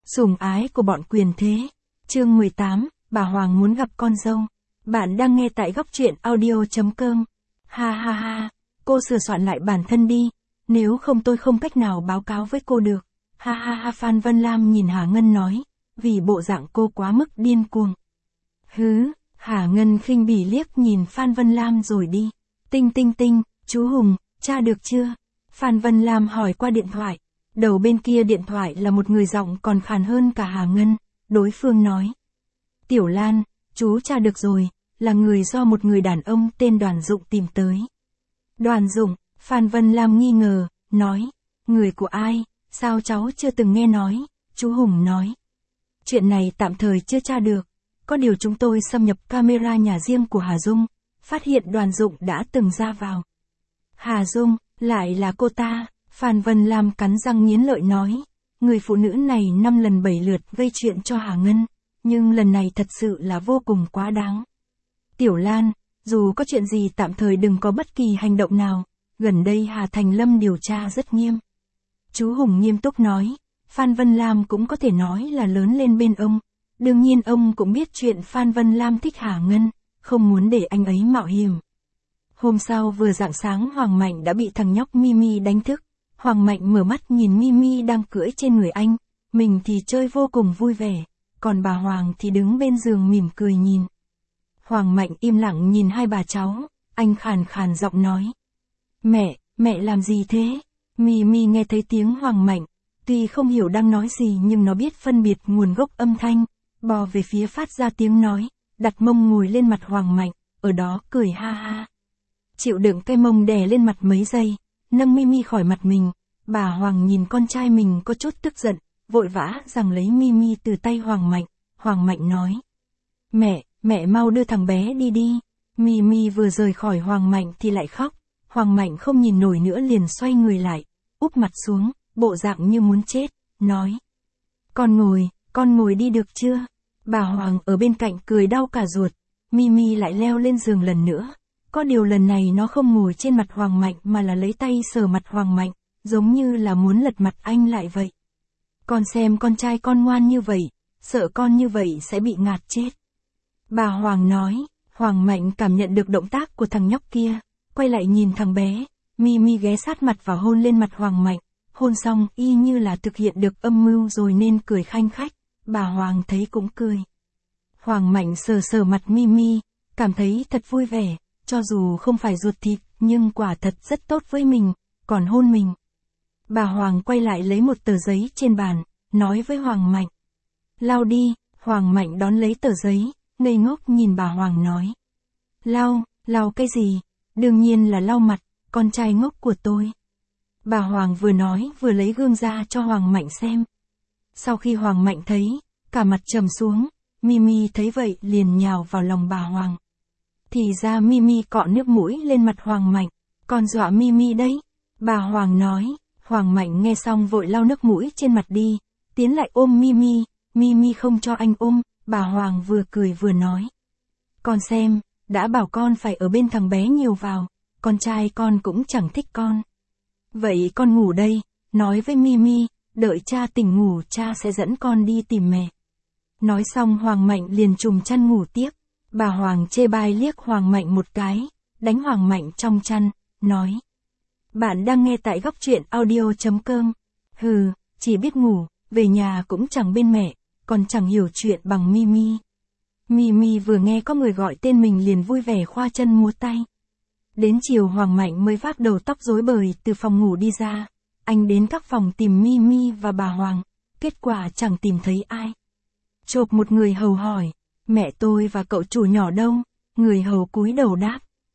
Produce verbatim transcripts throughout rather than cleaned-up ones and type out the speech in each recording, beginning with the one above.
Sủng ái của bọn quyền thế. Chương mười tám, bà Hoàng muốn gặp con dâu. Bạn đang nghe tại góc truyện audio chấm com. Ha ha ha, cô sửa soạn lại bản thân đi, nếu không tôi không cách nào báo cáo với cô được. Ha ha ha, Phan Vân Lam nhìn Hà Ngân nói, vì bộ dạng cô quá mức điên cuồng. Hứ, Hà Ngân khinh bỉ liếc nhìn Phan Vân Lam rồi đi. Tinh tinh tinh, chú Hùng, tra được chưa? Phan Vân Lam hỏi qua điện thoại. Đầu bên kia điện thoại là một người giọng còn khàn hơn cả Hà Ngân, đối phương nói. Tiểu Lan, chú tra được rồi, là người do một người đàn ông tên Đoàn Dụng tìm tới. Đoàn Dụng, Phan Vân Lam nghi ngờ, nói, người của ai, sao cháu chưa từng nghe nói, chú Hùng nói. Chuyện này tạm thời chưa tra được, có điều chúng tôi xâm nhập camera nhà riêng của Hà Dung, phát hiện Đoàn Dụng đã từng ra vào. Hà Dung, lại là cô ta. Phan Vân Lam cắn răng nghiến lợi nói, người phụ nữ này năm lần bảy lượt gây chuyện cho Hà Ngân, nhưng lần này thật sự là vô cùng quá đáng. Tiểu Lan, dù có chuyện gì tạm thời đừng có bất kỳ hành động nào, gần đây Hà Thành Lâm điều tra rất nghiêm. Chú Hùng nghiêm túc nói, Phan Vân Lam cũng có thể nói là lớn lên bên ông, đương nhiên ông cũng biết chuyện Phan Vân Lam thích Hà Ngân, không muốn để anh ấy mạo hiểm. Hôm sau vừa rạng sáng Hoàng Mạnh đã bị thằng nhóc Mimi đánh thức. Hoàng Mạnh mở mắt nhìn Mimi đang cưỡi trên người anh, mình thì chơi vô cùng vui vẻ, còn bà Hoàng thì đứng bên giường mỉm cười nhìn. Hoàng Mạnh im lặng nhìn hai bà cháu, anh khàn khàn giọng nói. Mẹ, mẹ làm gì thế? Mimi nghe thấy tiếng Hoàng Mạnh, tuy không hiểu đang nói gì nhưng nó biết phân biệt nguồn gốc âm thanh, bò về phía phát ra tiếng nói, đặt mông ngồi lên mặt Hoàng Mạnh, ở đó cười ha ha. Chịu đựng cái mông đè lên mặt mấy giây. Nâng Mimi khỏi mặt mình, bà Hoàng nhìn con trai mình có chút tức giận, vội vã rằng lấy Mimi từ tay Hoàng Mạnh. Hoàng Mạnh nói, mẹ, mẹ mau đưa thằng bé đi đi. Mimi vừa rời khỏi Hoàng Mạnh thì lại khóc, Hoàng Mạnh không nhìn nổi nữa liền xoay người lại, úp mặt xuống, bộ dạng như muốn chết, nói. Con ngồi, con ngồi đi được chưa? Bà Hoàng ở bên cạnh cười đau cả ruột, Mimi lại leo lên giường lần nữa. Có điều lần này nó không ngồi trên mặt Hoàng Mạnh mà là lấy tay sờ mặt Hoàng Mạnh, giống như là muốn lật mặt anh lại vậy. Con xem con trai con ngoan như vậy, sợ con như vậy sẽ bị ngạt chết. Bà Hoàng nói, Hoàng Mạnh cảm nhận được động tác của thằng nhóc kia, quay lại nhìn thằng bé, Mimi ghé sát mặt và hôn lên mặt Hoàng Mạnh, hôn xong y như là thực hiện được âm mưu rồi nên cười khanh khách, bà Hoàng thấy cũng cười. Hoàng Mạnh sờ sờ mặt Mimi, cảm thấy thật vui vẻ. Cho dù không phải ruột thịt, nhưng quả thật rất tốt với mình, còn hôn mình. Bà Hoàng quay lại lấy một tờ giấy trên bàn, nói với Hoàng Mạnh. Lau đi, Hoàng Mạnh đón lấy tờ giấy, ngây ngốc nhìn bà Hoàng nói. Lau, lau cái gì? Đương nhiên là lau mặt, con trai ngốc của tôi. Bà Hoàng vừa nói vừa lấy gương ra cho Hoàng Mạnh xem. Sau khi Hoàng Mạnh thấy, cả mặt trầm xuống, Mimi thấy vậy liền nhào vào lòng bà Hoàng. Thì ra Mimi cọ nước mũi lên mặt Hoàng Mạnh, còn dọa Mimi đấy. Bà Hoàng nói, Hoàng Mạnh nghe xong vội lau nước mũi trên mặt đi, tiến lại ôm Mimi, Mimi không cho anh ôm, bà Hoàng vừa cười vừa nói. Con xem, đã bảo con phải ở bên thằng bé nhiều vào, con trai con cũng chẳng thích con. Vậy con ngủ đây, nói với Mimi, đợi cha tỉnh ngủ cha sẽ dẫn con đi tìm mẹ. Nói xong Hoàng Mạnh liền trùm chăn ngủ tiếp. Bà Hoàng chê bai liếc Hoàng Mạnh một cái, đánh Hoàng Mạnh trong chăn, nói. Bạn đang nghe tại góc truyện audio chấm com. Hừ, chỉ biết ngủ, về nhà cũng chẳng bên mẹ, còn chẳng hiểu chuyện bằng Mimi. Mimi vừa nghe có người gọi tên mình liền vui vẻ khoa chân múa tay. Đến chiều Hoàng Mạnh mới vác đầu tóc rối bời từ phòng ngủ đi ra. Anh đến các phòng tìm Mimi và bà Hoàng, kết quả chẳng tìm thấy ai. Chộp một người hầu hỏi. Mẹ tôi và cậu chủ nhỏ đâu? Người hầu cúi đầu đáp.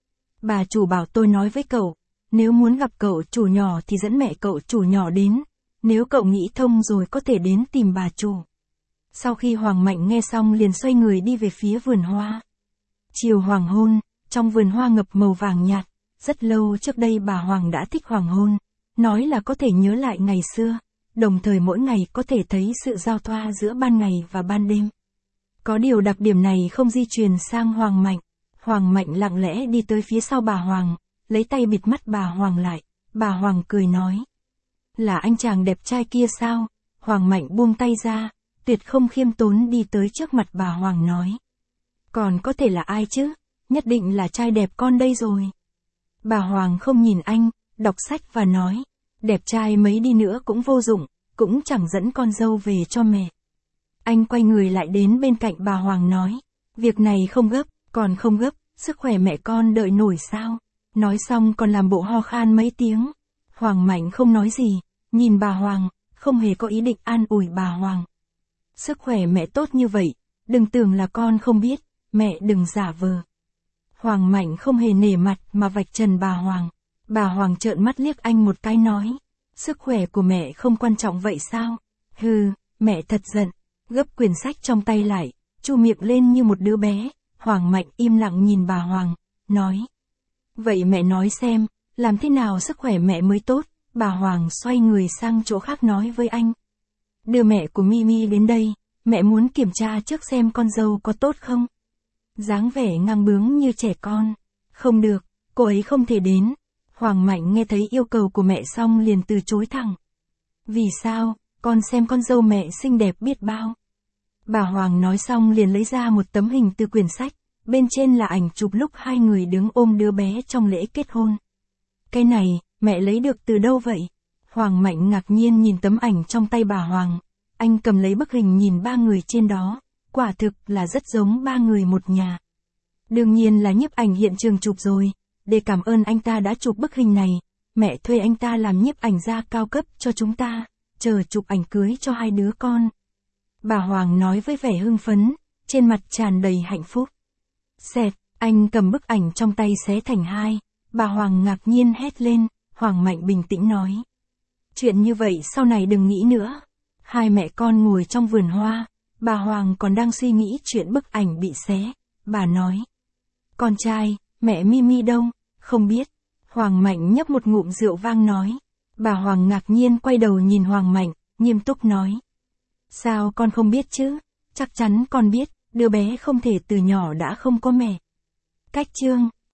Bà chủ bảo tôi nói với cậu, nếu muốn gặp cậu chủ nhỏ thì dẫn mẹ cậu chủ nhỏ đến, nếu cậu nghĩ thông rồi có thể đến tìm bà chủ. Sau khi Hoàng Mạnh nghe xong liền xoay người đi về phía vườn hoa. Chiều hoàng hôn, trong vườn hoa ngập màu vàng nhạt, rất lâu trước đây bà Hoàng đã thích hoàng hôn, nói là có thể nhớ lại ngày xưa, đồng thời mỗi ngày có thể thấy sự giao thoa giữa ban ngày và ban đêm. Có điều đặc điểm này không di truyền sang Hoàng Mạnh. Hoàng Mạnh lặng lẽ đi tới phía sau bà Hoàng, lấy tay bịt mắt bà Hoàng lại. Bà Hoàng cười nói. Là anh chàng đẹp trai kia sao? Hoàng Mạnh buông tay ra, tuyệt không khiêm tốn đi tới trước mặt bà Hoàng nói. Còn có thể là ai chứ? Nhất định là trai đẹp con đây rồi. Bà Hoàng không nhìn anh, đọc sách và nói, đẹp trai mấy đi nữa cũng vô dụng, cũng chẳng dẫn con dâu về cho mẹ. Anh quay người lại đến bên cạnh bà Hoàng nói, việc này không gấp, còn không gấp, sức khỏe mẹ con đợi nổi sao? Nói xong còn làm bộ ho khan mấy tiếng. Hoàng Mạnh không nói gì, nhìn bà Hoàng, không hề có ý định an ủi bà Hoàng. Sức khỏe mẹ tốt như vậy, đừng tưởng là con không biết, mẹ đừng giả vờ. Hoàng Mạnh không hề nể mặt mà vạch trần bà Hoàng. Bà Hoàng trợn mắt liếc anh một cái nói, sức khỏe của mẹ không quan trọng vậy sao? Hừ, mẹ thật giận. Gấp quyển sách trong tay lại, chu miệng lên như một đứa bé. Hoàng Mạnh im lặng nhìn bà Hoàng, nói. Vậy mẹ nói xem, làm thế nào sức khỏe mẹ mới tốt? Bà Hoàng xoay người sang chỗ khác nói với anh. Đưa mẹ của Mimi đến đây, mẹ muốn kiểm tra trước xem con dâu có tốt không? Dáng vẻ ngang bướng như trẻ con. Không được, cô ấy không thể đến. Hoàng Mạnh nghe thấy yêu cầu của mẹ xong liền từ chối thẳng. Vì sao? Con xem con dâu mẹ xinh đẹp biết bao. Bà Hoàng nói xong liền lấy ra một tấm hình từ quyển sách, bên trên là ảnh chụp lúc hai người đứng ôm đứa bé trong lễ kết hôn. Cái này, mẹ lấy được từ đâu vậy? Hoàng Mạnh ngạc nhiên nhìn tấm ảnh trong tay bà Hoàng. Anh cầm lấy bức hình nhìn ba người trên đó, quả thực là rất giống ba người một nhà. Đương nhiên là nhiếp ảnh hiện trường chụp rồi, để cảm ơn anh ta đã chụp bức hình này, mẹ thuê anh ta làm nhiếp ảnh gia cao cấp cho chúng ta, chờ chụp ảnh cưới cho hai đứa con. Bà Hoàng nói với vẻ hưng phấn, trên mặt tràn đầy hạnh phúc. Xẹt, anh cầm bức ảnh trong tay xé thành hai, bà Hoàng ngạc nhiên hét lên, Hoàng Mạnh bình tĩnh nói. Chuyện như vậy sau này đừng nghĩ nữa. Hai mẹ con ngồi trong vườn hoa, bà Hoàng còn đang suy nghĩ chuyện bức ảnh bị xé, bà nói. Con trai, mẹ Mimi đâu? Không biết. Hoàng Mạnh nhấp một ngụm rượu vang nói. Bà Hoàng ngạc nhiên quay đầu nhìn Hoàng Mạnh, nghiêm túc nói. Sao con không biết chứ? Chắc chắn con biết, đứa bé không thể từ nhỏ đã không có mẹ. Cách chương